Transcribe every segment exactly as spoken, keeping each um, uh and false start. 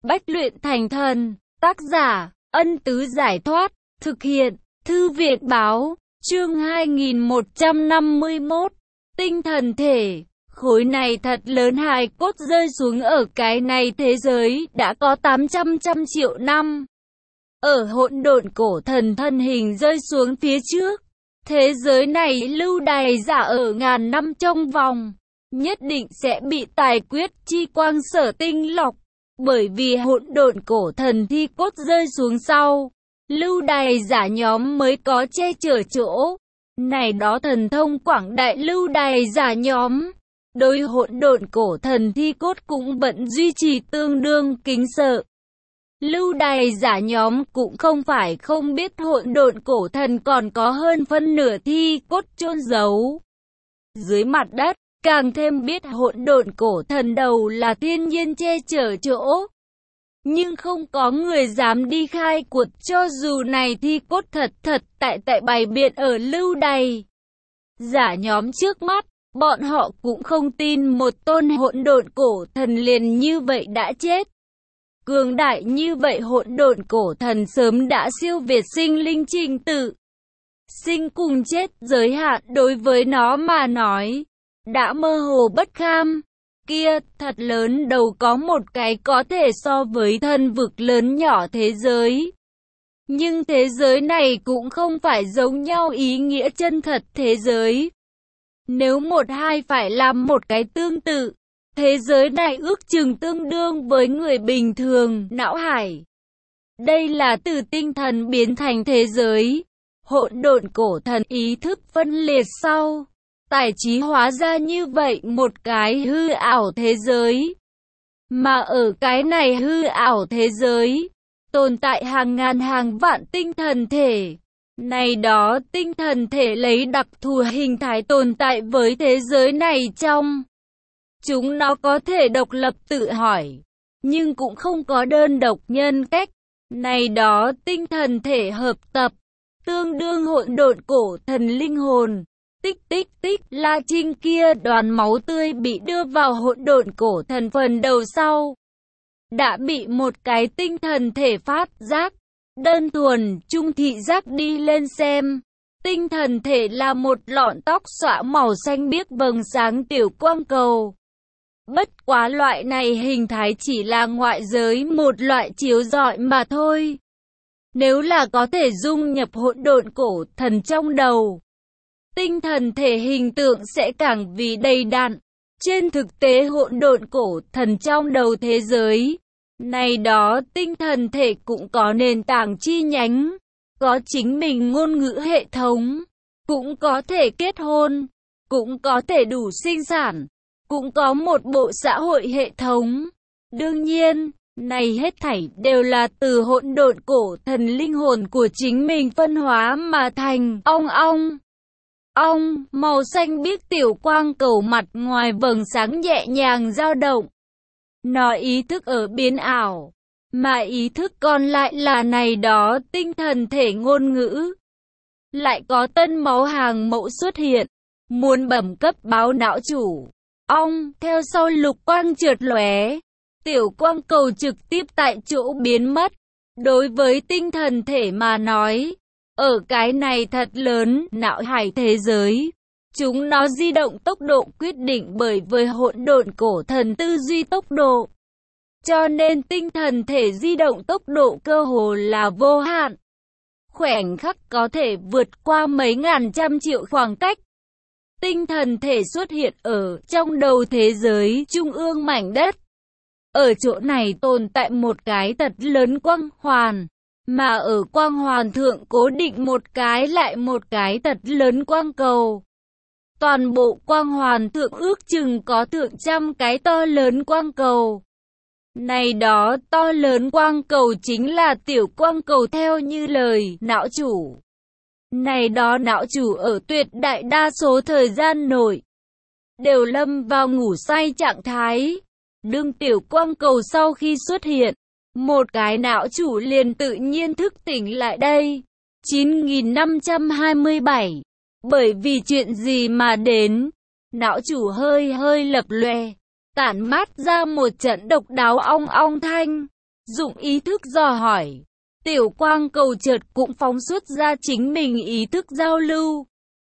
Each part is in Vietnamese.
Bách luyện thành thần. Tác giả, Ân Tứ Giải Thoát. Thực hiện, Thư Viện Báo. Chương hai nghìn một trăm năm mươi mốt. Tinh thần thể. Khối này thật lớn, hài cốt rơi xuống ở cái này thế giới đã có tám trăm trăm triệu năm. Ở hỗn độn cổ thần thân hình rơi xuống phía trước. Thế giới này lưu đày giả ở ngàn năm trong vòng. Nhất định sẽ bị tài quyết chi quang sở tinh lọc. Bởi vì hỗn độn cổ thần thi cốt rơi xuống sau. Lưu đày giả nhóm mới có che chở chỗ. Này đó thần thông quảng đại lưu đày giả nhóm. Đối hỗn độn cổ thần thi cốt cũng vẫn duy trì tương đương kính sợ. Lưu đày giả nhóm cũng không phải không biết hỗn độn cổ thần còn có hơn phân nửa thi cốt chôn giấu dưới mặt đất, càng thêm biết hỗn độn cổ thần đầu là thiên nhiên che chở chỗ. Nhưng không có người dám đi khai cuộc, cho dù này thi cốt thật thật tại tại bày biện ở lưu đày giả nhóm trước mắt. Bọn họ cũng không tin một tôn hỗn độn cổ thần liền như vậy đã chết. Cường đại như vậy hỗn độn cổ thần sớm đã siêu việt sinh linh trình tự. Sinh cùng chết giới hạn đối với nó mà nói, đã mơ hồ bất kham. Kia, thật lớn đầu có một cái có thể so với thân vực lớn nhỏ thế giới. Nhưng thế giới này cũng không phải giống nhau ý nghĩa chân thật thế giới. Nếu một hai phải làm một cái tương tự, thế giới này ước chừng tương đương với người bình thường, não hải. Đây là từ tinh thần biến thành thế giới. Hỗn độn cổ thần ý thức phân liệt sau, tài trí hóa ra như vậy một cái hư ảo thế giới. Mà ở cái này hư ảo thế giới, tồn tại hàng ngàn hàng vạn tinh thần thể. Này đó tinh thần thể lấy đặc thù hình thái tồn tại với thế giới này trong. Chúng nó có thể độc lập tự hỏi, nhưng cũng không có đơn độc nhân cách. Này đó tinh thần thể hợp tập, tương đương hỗn độn cổ thần linh hồn. Tích tích tích, La Trinh kia đoàn máu tươi bị đưa vào hỗn độn cổ thần phần đầu sau. Đã bị một cái tinh thần thể phát giác. Đơn thuần, trung thị giác đi lên xem. Tinh thần thể là một lọn tóc xõa màu xanh biếc vầng sáng tiểu quang cầu. Bất quá loại này hình thái chỉ là ngoại giới một loại chiếu rọi mà thôi. Nếu là có thể dung nhập hỗn độn cổ thần trong đầu, tinh thần thể hình tượng sẽ càng vì đầy đặn. Trên thực tế hỗn độn cổ thần trong đầu thế giới, này đó tinh thần thể cũng có nền tảng chi nhánh, có chính mình ngôn ngữ hệ thống, cũng có thể kết hôn, cũng có thể đủ sinh sản, cũng có một bộ xã hội hệ thống. Đương nhiên, này hết thảy đều là từ hỗn độn cổ thần linh hồn của chính mình phân hóa mà thành. Ong ong, ong, màu xanh biếc tiểu quang cầu mặt ngoài vầng sáng nhẹ nhàng dao động. Nó ý thức ở biến ảo, mà ý thức còn lại là này đó tinh thần thể ngôn ngữ. Lại có tân máu hàng mẫu xuất hiện, muốn bẩm cấp báo não chủ. Ong, theo sau lục quang chợt lóe, tiểu quang cầu trực tiếp tại chỗ biến mất. Đối với tinh thần thể mà nói, ở cái này thật lớn, não hải thế giới, chúng nó di động tốc độ quyết định bởi với hỗn độn cổ thần tư duy tốc độ. Cho nên tinh thần thể di động tốc độ cơ hồ là vô hạn. Khoảnh khắc có thể vượt qua mấy ngàn trăm triệu khoảng cách. Tinh thần thể xuất hiện ở trong đầu thế giới trung ương mảnh đất. Ở chỗ này tồn tại một cái thật lớn quang hoàn, mà ở quang hoàn thượng cố định một cái lại một cái thật lớn quang cầu. Toàn bộ quang hoàn thượng ước chừng có thượng trăm cái to lớn quang cầu. Này đó to lớn quang cầu chính là tiểu quang cầu theo như lời não chủ. Này đó não chủ ở tuyệt đại đa số thời gian nội đều lâm vào ngủ say trạng thái. Đương tiểu quang cầu sau khi xuất hiện, một cái não chủ liền tự nhiên thức tỉnh lại đây. chín nghìn năm trăm hai mươi bảy. Bởi vì chuyện gì mà đến, não chủ hơi hơi lập lòe, tản mát ra một trận độc đáo ong ong thanh. dụng ý thức dò hỏi. Tiểu quang cầu chợt cũng phóng xuất ra chính mình ý thức giao lưu.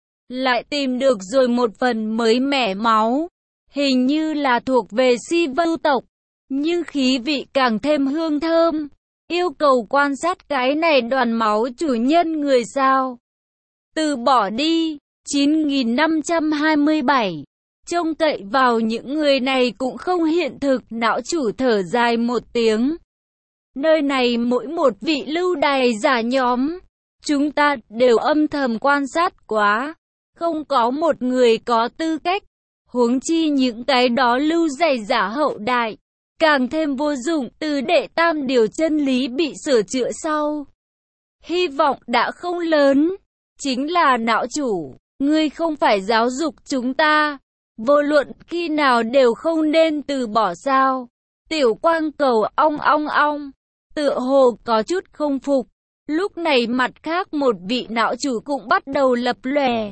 Lại tìm được rồi một phần mới mẻ máu. Hình như là thuộc về si vưu tộc. Nhưng khí vị càng thêm hương thơm. Yêu cầu quan sát cái này đoàn máu chủ nhân người sao. Từ bỏ đi. chín nghìn năm trăm hai mươi bảy. Trông cậy vào những người này cũng không hiện thực. Não chủ thở dài một tiếng. Nơi này mỗi một vị lưu đày giả nhóm. Chúng ta đều âm thầm quan sát quá. Không có một người có tư cách. Huống chi những cái đó lưu dày giả hậu đại. Càng thêm vô dụng. Từ đệ tam điều chân lý bị sửa chữa sau. Hy vọng đã không lớn. Chính là não chủ. Ngươi không phải giáo dục chúng ta. Vô luận khi nào đều không nên từ bỏ sao. Tiểu quang cầu ong ong ong. Tựa hồ có chút không phục. Lúc này mặt khác một vị não chủ cũng bắt đầu lập lòe.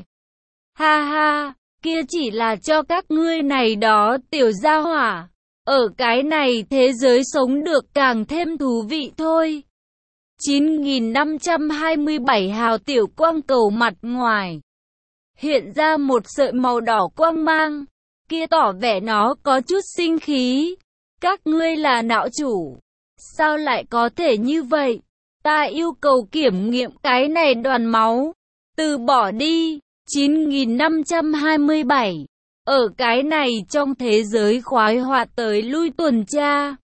Ha ha, kia chỉ là cho các ngươi này đó tiểu gia hỏa. Ở cái này thế giới sống được càng thêm thú vị thôi. chín nghìn năm trăm hai mươi bảy hào tiểu quang cầu mặt ngoài. Hiện ra một sợi màu đỏ quang mang. Kia tỏ vẻ nó có chút sinh khí. Các ngươi là não chủ. Sao lại có thể như vậy? Ta yêu cầu kiểm nghiệm cái này đoàn máu. Từ bỏ đi. chín nghìn năm trăm hai mươi bảy. Ở cái này trong thế giới khoái hoạt tới lui tuần tra.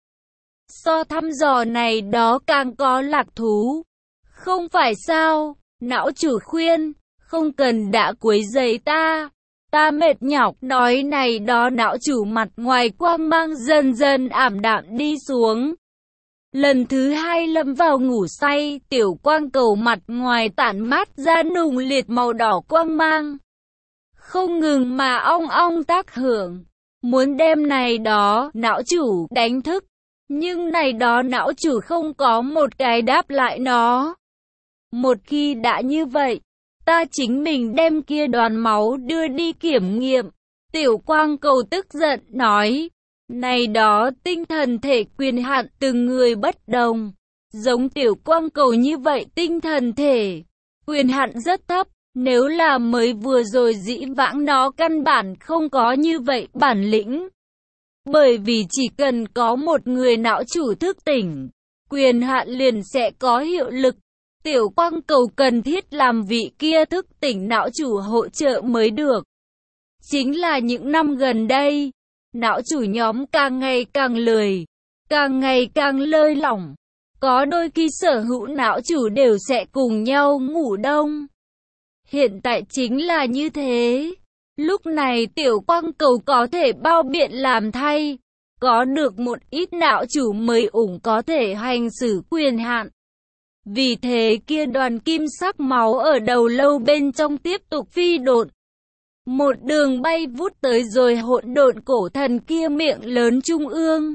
So thăm dò này đó càng có lạc thú. Không phải sao? Não chủ khuyên. Không cần đã quấy rầy ta. Ta mệt nhọc. Nói này đó não chủ mặt ngoài quang mang dần dần ảm đạm đi xuống. Lần thứ hai lâm vào ngủ say, tiểu quang cầu mặt ngoài tản mát ra nùng liệt màu đỏ quang mang. Không ngừng mà ong ong tác hưởng. Muốn đem này đó não chủ đánh thức. Nhưng này đó não chủ không có một cái đáp lại nó. Một khi đã như vậy, ta chính mình đem kia đoàn máu đưa đi kiểm nghiệm. Tiểu quang cầu tức giận nói. Này đó tinh thần thể quyền hạn từng người bất đồng. Giống tiểu quang cầu như vậy tinh thần thể. Quyền hạn rất thấp. Nếu là mới vừa rồi dĩ vãng nó căn bản không có như vậy bản lĩnh. Bởi vì chỉ cần có một người não chủ thức tỉnh. Quyền hạn liền sẽ có hiệu lực. Tiểu quang cầu cần thiết làm vị kia thức tỉnh não chủ hỗ trợ mới được. Chính là những năm gần đây. Não chủ nhóm càng ngày càng lười, càng ngày càng lơi lỏng. Có đôi khi sở hữu não chủ đều sẽ cùng nhau ngủ đông. Hiện tại chính là như thế. Lúc này tiểu quang cầu có thể bao biện làm thay. Có được một ít não chủ mới ủng có thể hành xử quyền hạn. Vì thế kia đoàn kim sắc máu ở đầu lâu bên trong tiếp tục phi độn. Một đường bay vút tới rồi hỗn độn cổ thần kia miệng lớn trung ương.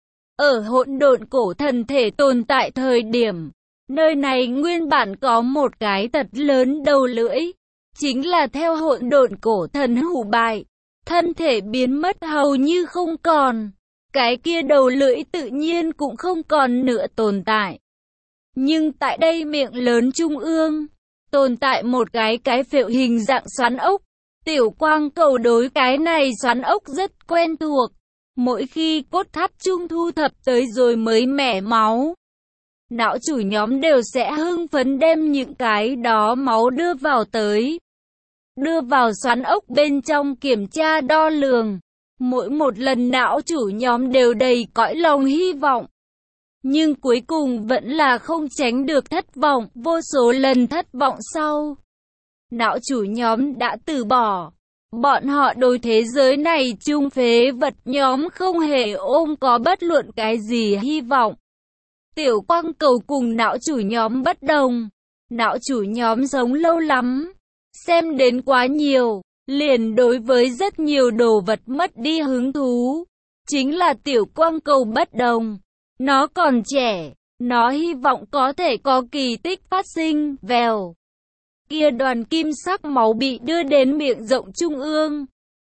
Ở hỗn độn cổ thần thể tồn tại thời điểm, nơi này nguyên bản có một cái thật lớn đầu lưỡi. Chính là theo hỗn độn cổ thần hủ bại, thân thể biến mất hầu như không còn. Cái kia đầu lưỡi tự nhiên cũng không còn nữa tồn tại. Nhưng tại đây miệng lớn trung ương, tồn tại một cái cái phễu hình dạng xoắn ốc. Tiểu quang cầu đối cái này xoắn ốc rất quen thuộc. Mỗi khi cốt tháp trung thu thập tới rồi mới mẻ máu, não chủ nhóm đều sẽ hưng phấn đem những cái đó máu đưa vào tới. Đưa vào xoắn ốc bên trong kiểm tra đo lường. Mỗi một lần não chủ nhóm đều đầy cõi lòng hy vọng. Nhưng cuối cùng vẫn là không tránh được thất vọng. Vô số lần thất vọng sau, não chủ nhóm đã từ bỏ. Bọn họ đối thế giới này chung phế vật nhóm không hề ôm có bất luận cái gì hy vọng. Tiểu quang cầu cùng não chủ nhóm bất đồng. Não chủ nhóm sống lâu lắm, xem đến quá nhiều, liền đối với rất nhiều đồ vật mất đi hứng thú. Chính là tiểu quang cầu bất đồng. Nó còn trẻ, nó hy vọng có thể có kỳ tích phát sinh. Vèo. Kia đoàn kim sắc máu bị đưa đến miệng rộng trung ương.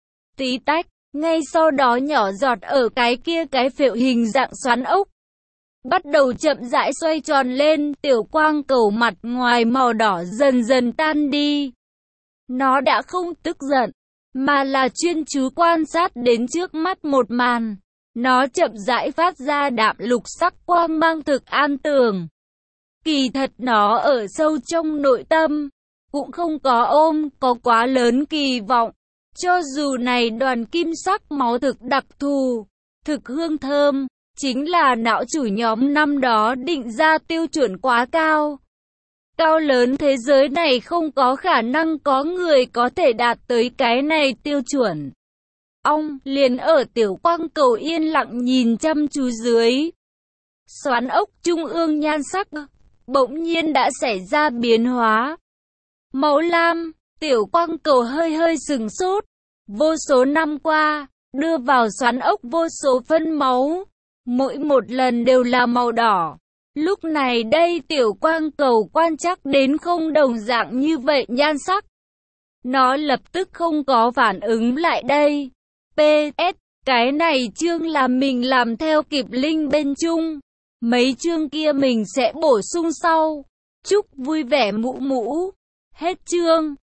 Tí tách, ngay sau đó nhỏ giọt ở cái kia cái phễu hình dạng xoắn ốc. bắt đầu chậm rãi xoay tròn lên, tiểu quang cầu mặt ngoài màu đỏ dần dần tan đi. Nó đã không tức giận, mà là chuyên chú quan sát đến trước mắt một màn. Nó chậm rãi phát ra đạm lục sắc quang mang thực an tường. Kỳ thật nó ở sâu trong nội tâm, cũng không có ôm, có quá lớn kỳ vọng. Cho dù này đoàn kim sắc máu thực đặc thù, thực hương thơm, chính là não chủ nhóm năm đó định ra tiêu chuẩn quá cao. Cao lớn thế giới này không có khả năng có người có thể đạt tới cái này tiêu chuẩn. Ông liền ở tiểu quang cầu yên lặng nhìn chăm chú dưới. Xoắn ốc trung ương nhan sắc, bỗng nhiên đã xảy ra biến hóa. Màu lam, tiểu quang cầu hơi hơi sừng sốt. Vô số năm qua, đưa vào xoắn ốc vô số phân máu. Mỗi một lần đều là màu đỏ. Lúc này đây tiểu quang cầu quan trắc đến không đồng dạng như vậy nhan sắc. Nó lập tức không có phản ứng lại đây. pê ét, cái này chương là mình làm theo kịp link bên chung. Mấy chương kia mình sẽ bổ sung sau. Chúc vui vẻ mũ mũ. Hết chương.